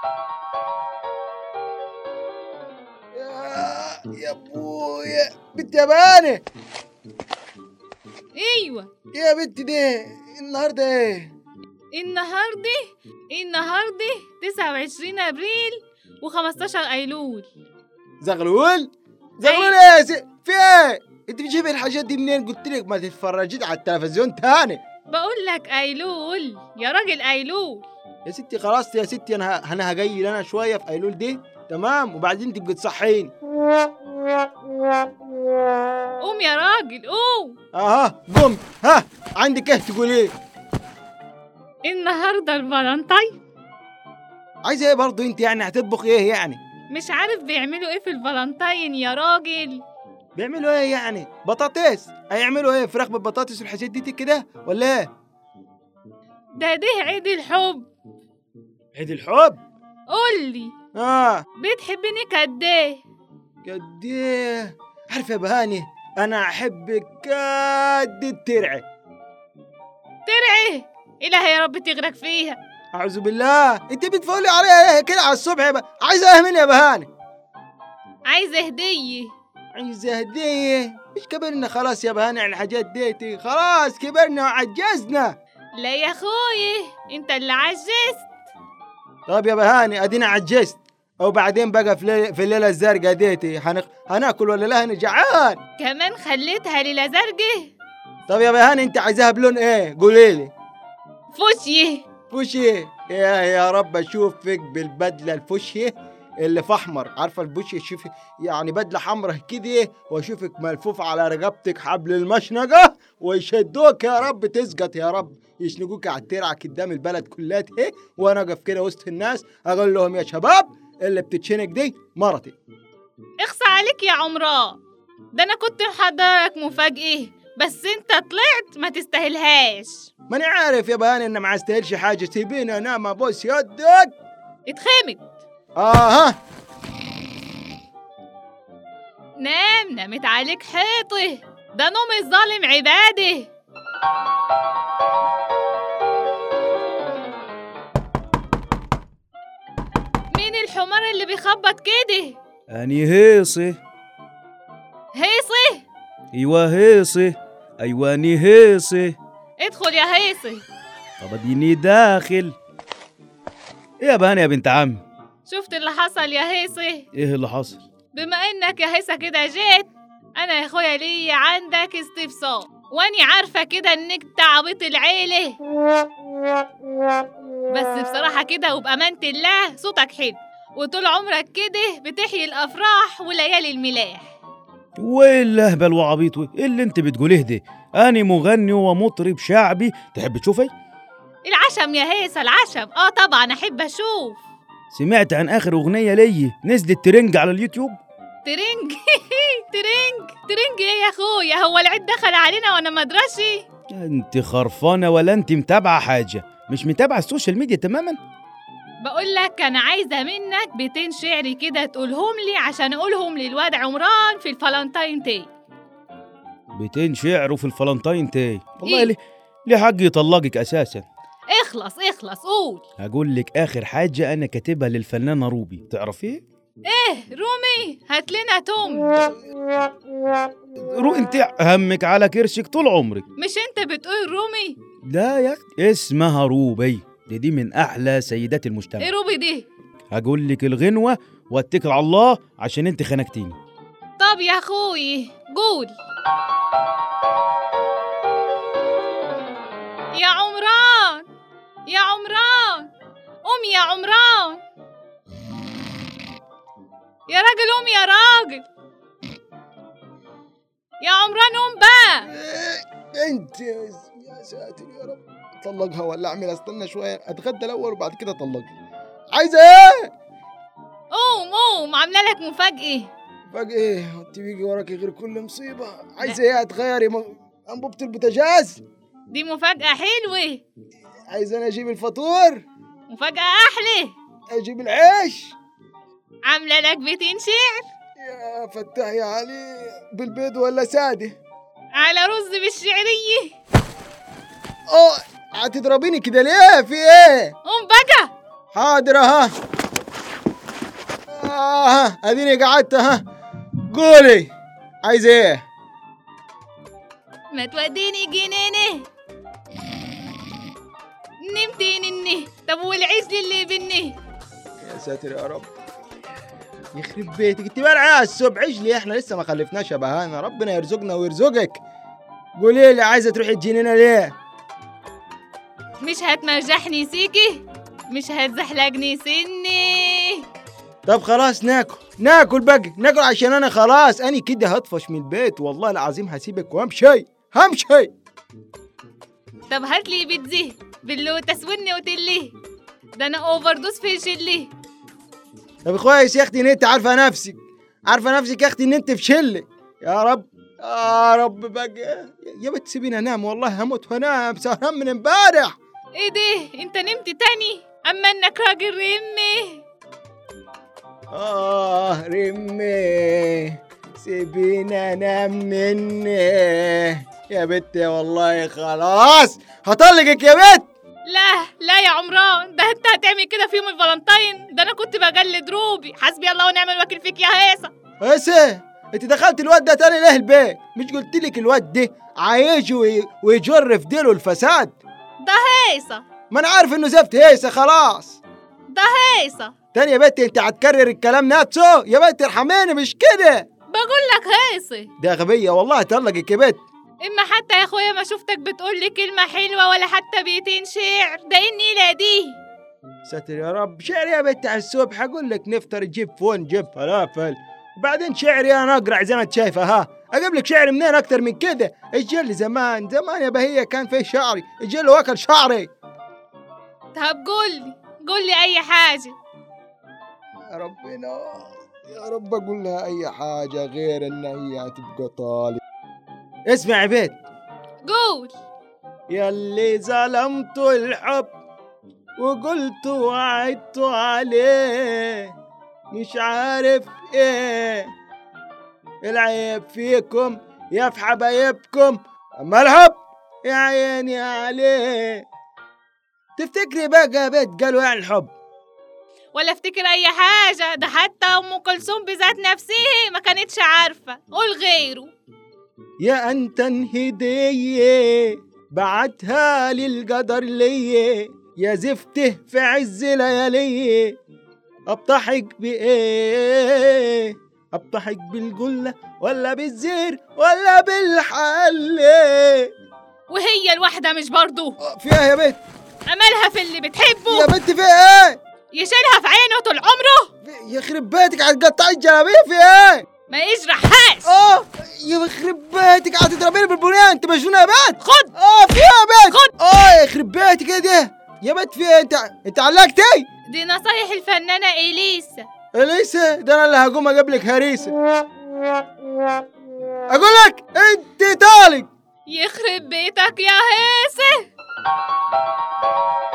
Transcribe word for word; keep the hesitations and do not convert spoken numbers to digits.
يا ابويا بنت ياباني. ايوه يا بنت دي النهارده ايه؟ النهارده النهارده تسعة وعشرين ابريل وخمستاشر ايلول. زغلول زغلول ايه في ايه؟ انت بتجيبي الحاجات دي منين؟ قلت لك ما تتفرجيش على التلفزيون تاني. بقول لك ايلول يا راجل، ايلول. يا ستي خلاص يا ستي، انا انا هجيل انا شويه في ايلول دي تمام، وبعدين تبقي تصحيني. قوم يا راجل قوم. اها قمت. ها عندك ايه تقول ايه؟ النهارده الفالنتاين. عايزه ايه برضه انت؟ يعني هتطبخ ايه يعني؟ مش عارف بيعملوا ايه في الفالنتاين يا راجل. بيعملوا ايه يعني؟ بطاطس؟ هيعملوا ايه؟ فراخ بالبطاطس والحاجات دي كده ولا ايه؟ ده ده عيد الحب. عيد الحب؟ قولي اه بتحبني قد ايه؟ قد ايه؟ عارفه يا بهاني انا احبك قد الترعه. ترعه؟ إلهي يا رب تغرق فيها. اعوذ بالله، انت بتفولي عليها ايه كده على الصبح يا بقى؟ عايزه ايه مني يا بهاني؟ عايزه هديه. عايزه هديه؟ مش كبرنا خلاص يا بهاني على الحاجات ديتي؟ خلاص كبرنا وعجزنا. لا يا اخوي انت اللي عجزت. طب يا بهاني ادينا عجزت، وبعدين بقى في, ليلة في الليله الزرقاء ديتي هنق... هناكل ولا لا؟ انا جعان. كمان خليتها ليله زرقاء. طب يا بهاني انت عايزاها بلون ايه؟ قولي لي. فوشيه. فوشيه؟ يا يا رب اشوفك بالبدله الفوشيه اللي في احمر. عارفه الفوشيه؟ شوفي يعني بدله حمراء كده، واشوفك ملفوف على رقبتك حبل المشنقه ويشدوك يا رب تسقط يا رب، يشنقوك على الترعه قدام البلد كلها، وانا اقف كده وسط الناس اقول لهم يا شباب اللي بتتشنق دي مرتي. اخصى عليك يا عمران، ده انا كنت محضرك مفاجأة بس انت طلعت ما تستاهلهاش. ماني عارف يا بهاني ان ما استاهلش حاجه، سيبيني انام ابوس يدك. اتخمد. اها نام، نامت عليك حيطه، ده نوم الظالم عباده. مين الحمار اللي بيخبط كده؟ اني هيصه. هيصه؟ ايوه هيصه، ايوه اني هيصه. ادخل يا هيصه. طب اديني داخل. ايه يا بهاني يا بنت عم؟ شفت اللي حصل يا هيصه؟ ايه اللي حصل؟ بما انك يا هيصه كده جيت، انا يا اخويا ليا عندك استفسار، واني عارفه كده انك تعبط العيله، بس بصراحه كده وبامانه الله صوتك حلو، وطول عمرك كده بتحيي الافراح وليالي الملاح. وايه اللهبل وعبيط ايه اللي انت بتقوليه ده؟ اني مغني ومطرب شعبي، تحب تشوفي؟ العشم يا هيصه، العشم. اه طبعا احب اشوف. سمعت عن اخر اغنيه لي نزلت ترنج على اليوتيوب؟ ترنج؟ ترنج ترنج ايه يا اخويا؟ هو العيد دخل علينا وانا مدرسي؟ انت خرفانه ولا انت متابعه حاجه؟ مش متابعه السوشيال ميديا تماما؟ بقول لك انا عايزه منك بيتين شعري كده تقولهم لي عشان اقولهم للواد عمران في الفالنتاين تاي. بيتين شعر في الفالنتاين تاي؟ والله إيه؟ ليه ليه حق يطلقك اساسا. اخلص اخلص قول. هقول لك اخر حاجه انا كاتبها للفنانه روبي، تعرفيه؟ ايه رومي؟ هات لنا توم. رو انت همك على كرشك طول عمرك. مش انت بتقول رومي؟ لا يا اختي اسمها روبي، دي, دي من احلى سيدات المجتمع. ايه روبي دي؟ هقول لك الغنوه واتكل على الله عشان انت خنقتيني. طب يا اخوي قول. يا عمران يا عمران قوم يا عمران، يا راجل قوم يا راجل، يا عمران قوم بقى. انت يا ساتر يا رب، طلقها ولا اعمل؟ استنى شويه اتغدى الاول وبعد كده طلقها. عايزه ايه؟ قوم قوم، عامله لك مفاجأة. مفاجأة ايه؟ انت بيجي وراكي غير كل مصيبه. عايزه ايه؟ هتغيري م... انبوبه البوتاجاز؟ دي مفاجأة حلوة. عايزه انا اجيب الفطور؟ مفاجأة احلى. اجيب العيش؟ عامله لك بيتين شعر. يا فتاح يا علي، بالبيض ولا ساده؟ على رز بالشعريه. اه هتضربيني كده ليه؟ في ايه؟ قوم بقى. حاضر اها. اه اديني قعدت. ها قولي عايز ايه؟ ما توديني جنينه. نمتين النه. طب والعجل اللي بنه؟ يا ساتر يا رب، يخرب بيتك انت بقى على السبع عجلي، احنا لسه ما خلفناش يا بهانا، ربنا يرزقنا ويرزقك. قولي لي عايزه تروحي الجنينه ليه؟ مش هتمرجحني سيكي؟ مش هتزحلقني سني؟ طب خلاص ناكل ناكل بقى ناكل، عشان انا خلاص اني كده هطفش من البيت، والله العظيم هسيبك وامشي همشي. طب هاتلي بيتزي باللوتس والنوتيلي، ده انا اوفر دوز في شلي. طب كويس يا اختي ان انت عارفه نفسك، عارفه نفسك يا اختي ان انت في شله. يا رب يا رب بقى يا بنت سيبيني انام، والله هموت وانام سهران من امبارح. ايه ده انت نمت تاني؟ اما انك راجل رمي. آه رمي سيبيني أنام مني يا بنت، والله خلاص هطلقك يا بنت. لا لا يا عمران، ده انت هتعمل كده في يوم الفالنتين؟ ده انا كنت بجلد روبي. حسبي الله ونعم الوكيل فيك يا هيصة. هيصة انت دخلت الواد ده تاني ليه البيت؟ مش قلت لك الواد ده عايش وي- ويجر في ديله الفساد؟ ده هيصة. ما انا عارف انه زفت هيصة خلاص. ده هيصة تاني يا بنت انت هتكرر الكلام نفسه يا بنت، ارحميني مش كده. بقول لك هيصة. ده غبية والله هطلقك يا بنت. اما حتى يا اخويا ما شفتك بتقول لي كلمة حلوة ولا حتى بيتين شعر، ده النيلة دي. ساتر يا رب، شعر يا بنت على الصبح اقول لك نفطر جيب فون جيب فلافل، وبعدين شعري انا اقرع زي ما انت شايفه. ها اجيب لك شعر منين اكتر من كده؟ الجل زمان زمان يا بهية كان فيه شعري، الجل واكل شعري. طب قول لي قول لي اي حاجة. يا ربنا يا رب اقول لها اي حاجة غير ان هي هتبقى طالب. اسمع يا بيت، قول. ياللي ظلمت الحب وقلت وعدت عليه، مش عارف ايه العيب فيكم يا في حبايبكم، اما الحب يا عيني عليه. تفتكري بقى يا بيت قالوا يعني الحب؟ ولا افتكر اي حاجة، ده حتى ام كلثوم بذات نفسها ما كانتش عارفة. قول غيره. يا انت هدية بعتها للقدر ليه، يا زفته في عز لياليه، أبطحك بإيه؟ أبطحك بالجلة ولا بالزير ولا بالحلة؟ وهي الواحدة مش برضو فيها يا بنت؟ أملها في اللي بتحبه يا بنت فيها إيه؟ يشيلها في عينه طول عمره. يخرب بيتك هتقطعي الجلابية فيها إيه؟ ما يجرحهاش. آه يخرب بيتك هتضربيني بالبنيان، أنت مجنونة يا بنت؟ خد. آه فيها يا بنت. خد. آه يخرب بيتك كده يا بنت فيها. أنت أنت علقتي؟ دي نصايح الفنانة إليسا. إليسا ده أنا اللي هقوم أقابلك هريسة. أقول لك أنت طالق. يخرب بيتك يا هيسة.